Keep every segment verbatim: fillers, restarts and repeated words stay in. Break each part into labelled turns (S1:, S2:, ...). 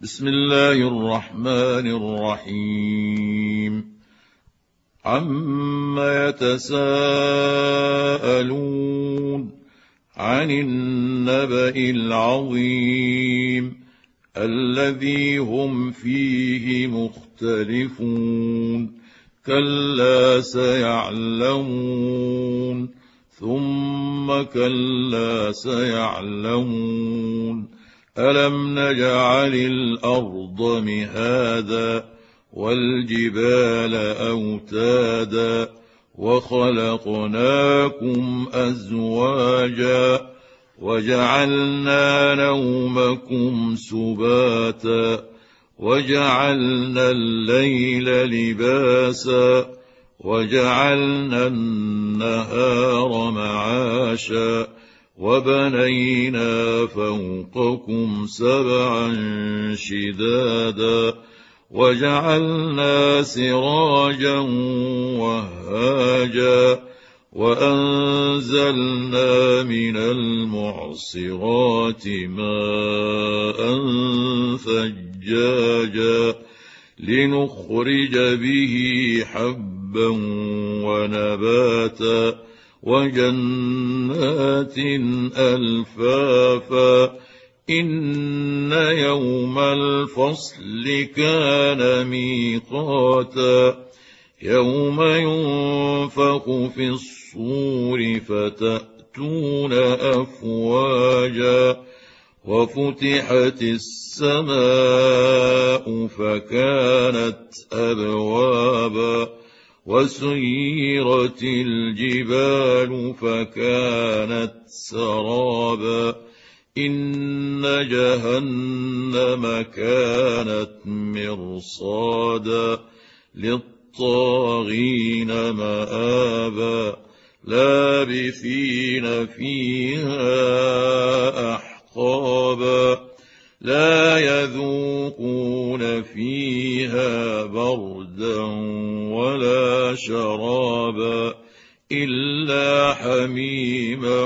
S1: بسم الله الرحمن الرحيم. عم يتساءلون عن النبأ العظيم الذي هم فيه مختلفون كلا سيعلمون ثم كلا سيعلمون ألم نجعل الأرض مهادا والجبال أوتادا وخلقناكم أزواجا وجعلنا نومكم سباتا وجعلنا الليل لباسا وجعلنا النهار معاشا وبنينا فوقكم سبعا شدادا وجعلنا سراجا وهاجا وأنزلنا من المعصرات ماء ثجاجا لنخرج به حبا ونباتا وجنات ألفافا إن يوم الفصل كان ميقاتا يوم ينفخ في الصور فتأتون أفواجا وفتحت السماء فكانت أبوابا وسيرت الجبال فكانت سرابا إن جهنم كانت مرصادا للطاغين مآبا لابثين فيها أحقابا لا يذوقون فيها بردا ولا شرابا إلا حميما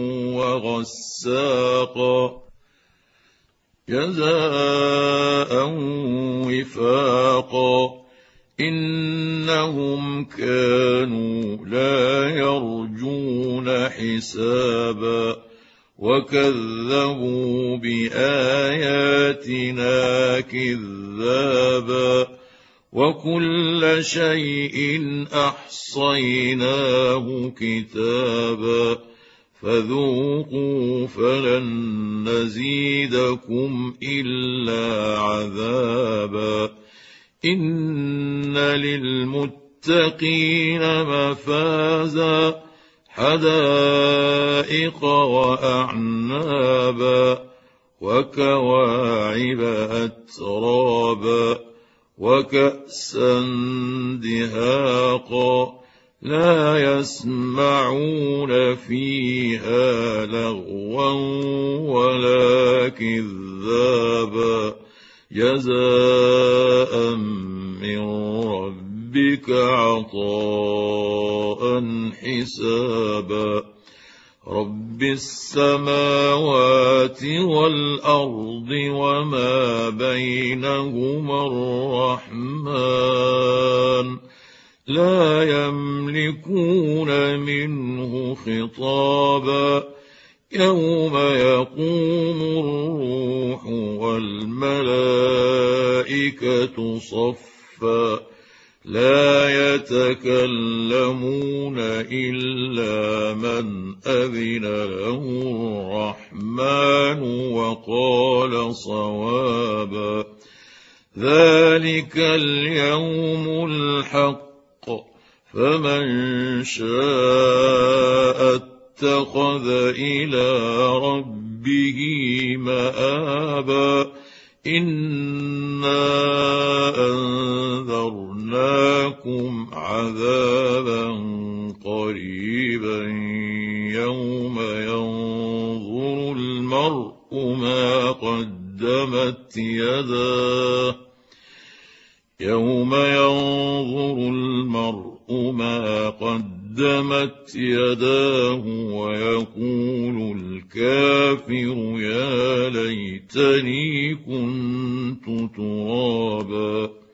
S1: وغساقا جزاء وفاقا إنهم كانوا لا يرجون حسابا وكذبوا بآياتنا كذابا وكل شيء أحصيناه كتابا فذوقوا فلن نزيدكم إلا عذابا إن للمتقين مفازا حدائق وأعنابا وكواعب أترابا وكأسا دهاقا لا يسمعون فيها لغوا ولا كذابا جزاء من ربك عطاء حسابا رب السماوات والأرض وما بينهما الرحمن لا يملكون منه خطابا يوم يقوم الروح والملائكة صفا لا يتكلمون إلا من أذن له الرحمن وقال صوابا ذلك اليوم الحق فمن شاء اتخذ إلى ربه مآبا إنا أنذرناكم عذابا قريبا يوم ينظر المرء ما قدمت يداه يوم ينظر المرء ما قدمت يداه ويقول الكافر يا ليتني كنت كنت ترابا